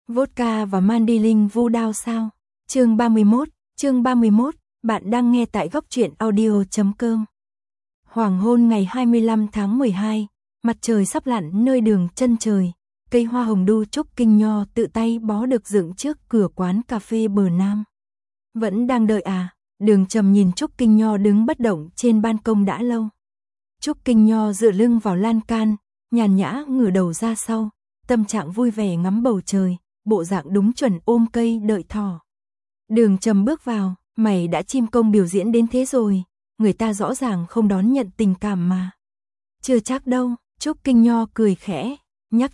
Vodka và Mandilin vu đao sao? Chương 31, bạn đang nghe tại góc truyện audio.com. Hoàng hôn ngày 25 tháng 12, mặt trời sắp lặn nơi đường chân trời, cây hoa hồng đu trúc kinh nho tự tay bó được dựng trước cửa quán cà phê bờ Nam. Vẫn đang đợi à? Đường Trầm nhìn Trúc Kinh Nho đứng bất động trên ban công đã lâu. Trúc Kinh Nho dựa lưng vào lan can, nhàn nhã ngửa đầu ra sau, tâm trạng vui vẻ ngắm bầu trời, bộ dạng đúng chuẩn ôm cây đợi thỏ. Đường Trầm bước vào, mày đã chim công biểu diễn đến thế rồi, người ta rõ ràng không đón nhận tình cảm mà. Chưa chắc đâu, Trúc Kinh Nho cười khẽ, nhắc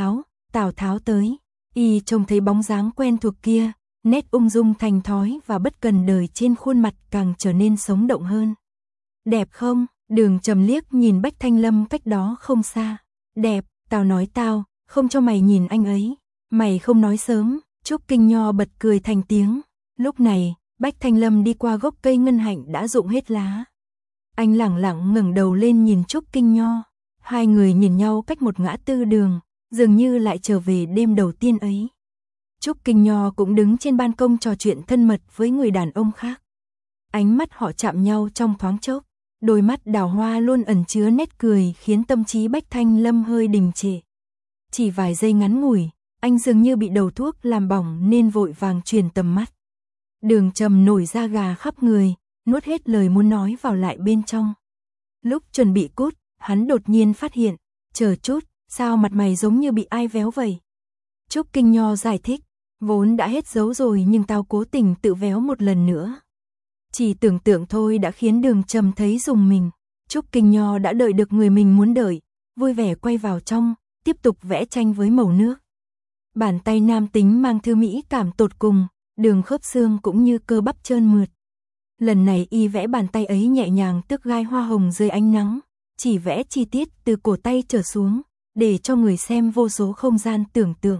Tào Tháo tới. Y trông thấy bóng dáng quen thuộc kia, nét ung dung thành thói và bất cần đời trên khuôn mặt càng trở nên sống động hơn. Đẹp không? Đường Trầm liếc nhìn Bách Thanh Lâm cách đó không xa. Đẹp, tao nói tao, không cho mày nhìn anh ấy. Mày không nói sớm. Trúc Kinh Nho bật cười thành tiếng. Lúc này, Bách Thanh Lâm đi qua gốc cây ngân hạnh đã rụng hết lá. Anh lẳng lặng ngẩng đầu lên nhìn Trúc Kinh Nho. Hai người nhìn nhau cách một ngã tư đường, dường như lại trở về đêm đầu tiên ấy. Trúc Kinh Nho cũng đứng trên ban công trò chuyện thân mật với người đàn ông khác. Ánh mắt họ chạm nhau trong thoáng chốc, đôi mắt đào hoa luôn ẩn chứa nét cười khiến tâm trí Bách Thanh Lâm hơi đình trệ. Chỉ vài giây ngắn ngủi, anh dường như bị đầu thuốc làm bỏng nên vội vàng chuyển tầm mắt. Đường Trầm nổi da gà khắp người, nuốt hết lời muốn nói vào lại bên trong. Lúc chuẩn bị cút, hắn đột nhiên phát hiện, chờ chút, sao mặt mày giống như bị ai véo vậy? Trúc Kinh Nho giải thích, vốn đã hết dấu rồi nhưng tao cố tình tự véo một lần nữa. Chỉ tưởng tượng thôi đã khiến Đường Trầm thấy rùng mình. Trúc Kinh Nho đã đợi được người mình muốn đợi, vui vẻ quay vào trong, tiếp tục vẽ tranh với màu nước. Bàn tay nam tính mang thư mỹ cảm tột cùng, đường khớp xương cũng như cơ bắp trơn mượt. Lần này y vẽ bàn tay ấy nhẹ nhàng tước gai hoa hồng dưới ánh nắng, chỉ vẽ chi tiết từ cổ tay trở xuống, để cho người xem vô số không gian tưởng tượng.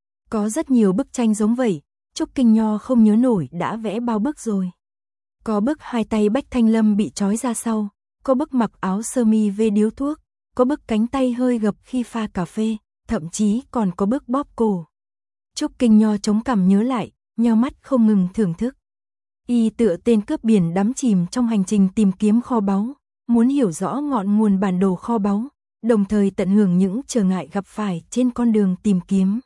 Có rất nhiều bức tranh giống vậy, Trúc Kinh Nho không nhớ nổi đã vẽ bao bức rồi. Có bức hai tay Bách Thanh Lâm bị trói ra sau, có bức mặc áo sơ mi vê điếu thuốc, có bức cánh tay hơi gập khi pha cà phê, thậm chí còn có bức bóp cổ. Trúc Kinh Nho chống cằm nhớ lại, nheo mắt không ngừng thưởng thức. Y tựa tên cướp biển đắm chìm trong hành trình tìm kiếm kho báu, muốn hiểu rõ ngọn nguồn bản đồ kho báu, đồng thời tận hưởng những trở ngại gặp phải trên con đường tìm kiếm.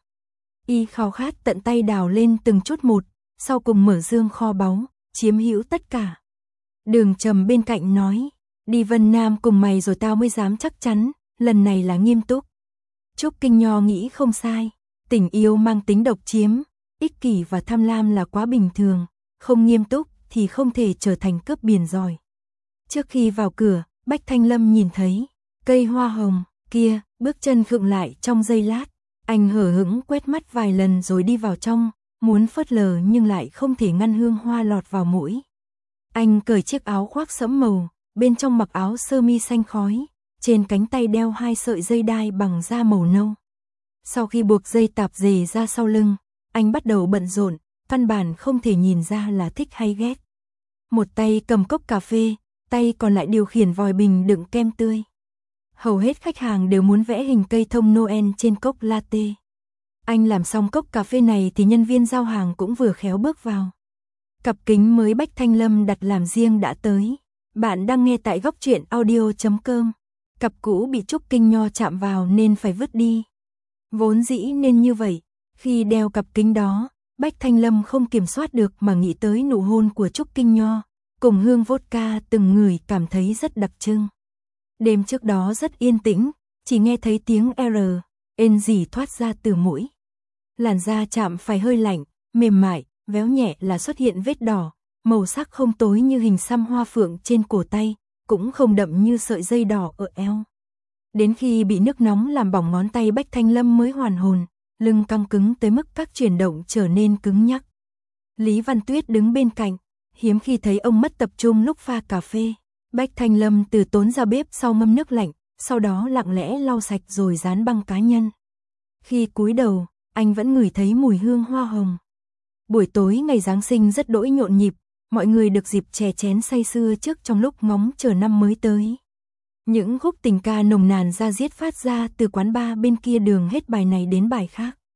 Y khao khát tận tay đào lên từng chút một, sau cùng mở dương kho báu, chiếm hữu tất cả. Đường Trầm bên cạnh nói, đi Vân Nam cùng mày rồi tao mới dám chắc chắn, lần này là nghiêm túc. Trúc Kinh Nho nghĩ không sai, tình yêu mang tính độc chiếm, ích kỷ và tham lam là quá bình thường, không nghiêm túc thì không thể trở thành cướp biển giỏi. Trước khi vào cửa, Bách Thanh Lâm nhìn thấy cây hoa hồng kia, bước chân khựng lại trong giây lát. Anh hờ hững quét mắt vài lần rồi đi vào trong, muốn phớt lờ nhưng lại không thể ngăn hương hoa lọt vào mũi. Anh cởi chiếc áo khoác sẫm màu, bên trong mặc áo sơ mi xanh khói, trên cánh tay đeo hai sợi dây đai bằng da màu nâu. Sau khi buộc dây tạp dề ra sau lưng, anh bắt đầu bận rộn, căn bản không thể nhìn ra là thích hay ghét. Một tay cầm cốc cà phê, tay còn lại điều khiển vòi bình đựng kem tươi. Hầu hết khách hàng đều muốn vẽ hình cây thông Noel trên cốc latte. Anh làm xong cốc cà phê này thì nhân viên giao hàng cũng vừa khéo bước vào. Cặp kính mới Bách Thanh Lâm đặt làm riêng đã tới. Bạn đang nghe tại góc truyện audio.com. Cặp cũ bị Trúc Kinh Nho chạm vào nên phải vứt đi. Vốn dĩ nên như vậy, khi đeo cặp kính đó, Bách Thanh Lâm không kiểm soát được mà nghĩ tới nụ hôn của Trúc Kinh Nho, cùng hương vodka từng người cảm thấy rất đặc trưng. Đêm trước đó rất yên tĩnh, chỉ nghe thấy tiếng N gì thoát ra từ mũi. Làn da chạm phải hơi lạnh, mềm mại, véo nhẹ là xuất hiện vết đỏ, màu sắc không tối như hình xăm hoa phượng trên cổ tay, cũng không đậm như sợi dây đỏ ở eo. Đến khi bị nước nóng làm bỏng ngón tay Bách Thanh Lâm mới hoàn hồn, lưng căng cứng tới mức các chuyển động trở nên cứng nhắc. Lý Văn Tuyết đứng bên cạnh, hiếm khi thấy ông mất tập trung lúc pha cà phê. Bách Thanh Lâm từ tốn ra bếp sau ngâm nước lạnh, sau đó lặng lẽ lau sạch rồi dán băng cá nhân. Khi cúi đầu, anh vẫn ngửi thấy mùi hương hoa hồng. Buổi tối ngày Giáng sinh rất đỗi nhộn nhịp, mọi người được dịp chè chén say sưa trước trong lúc ngóng chờ năm mới tới. Những khúc tình ca nồng nàn da diết phát ra từ quán bar bên kia đường hết bài này đến bài khác.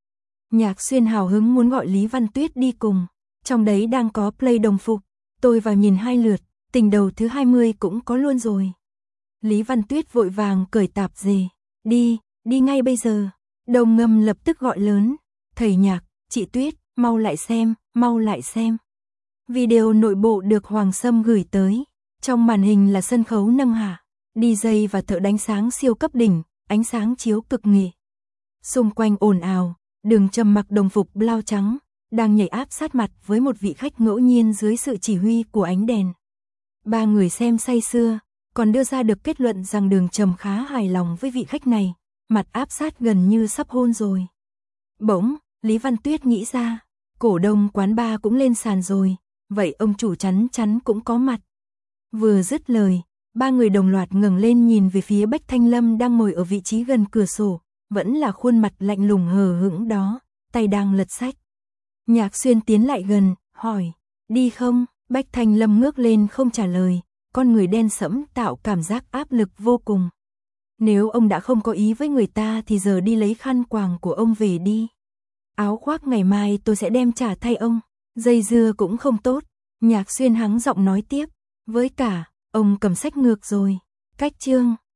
Nhạc Xuyên hào hứng muốn gọi Lý Văn Tuyết đi cùng. Trong đấy đang có play đồng phục. Tôi vào nhìn 2 lượt, tình đầu thứ 20 cũng có luôn rồi. Lý Văn Tuyết vội vàng cởi tạp dề. Đi ngay bây giờ. Đồng Ngâm lập tức gọi lớn. Thầy Nhạc, chị Tuyết, mau lại xem. Video nội bộ được Hoàng Sâm gửi tới. Trong màn hình là sân khấu nâng hạ, DJ và thợ đánh sáng siêu cấp đỉnh, ánh sáng chiếu cực nghệ. Xung quanh ồn ào, Đường Trầm mặc đồng phục blau trắng, đang nhảy áp sát mặt với một vị khách ngẫu nhiên dưới sự chỉ huy của ánh đèn. 3 người xem say sưa, còn đưa ra được kết luận rằng Đường Trầm khá hài lòng với vị khách này, mặt áp sát gần như sắp hôn rồi. Bỗng, Lý Văn Tuyết nghĩ ra, cổ đông quán bar cũng lên sàn rồi, vậy ông chủ chắn cũng có mặt. Vừa dứt lời, 3 người đồng loạt ngẩng lên nhìn về phía Bách Thanh Lâm đang ngồi ở vị trí gần cửa sổ, vẫn là khuôn mặt lạnh lùng hờ hững đó, tay đang lật sách. Nhạc Xuyên tiến lại gần, hỏi, đi không? Bách Thanh Lâm ngước lên không trả lời, con người đen sẫm tạo cảm giác áp lực vô cùng. Nếu ông đã không có ý với người ta thì giờ đi lấy khăn quàng của ông về đi. Áo khoác ngày mai tôi sẽ đem trả thay ông, dây dưa cũng không tốt. Nhạc Xuyên hắng giọng nói tiếp, với cả, ông cầm sách ngược rồi. Cách chương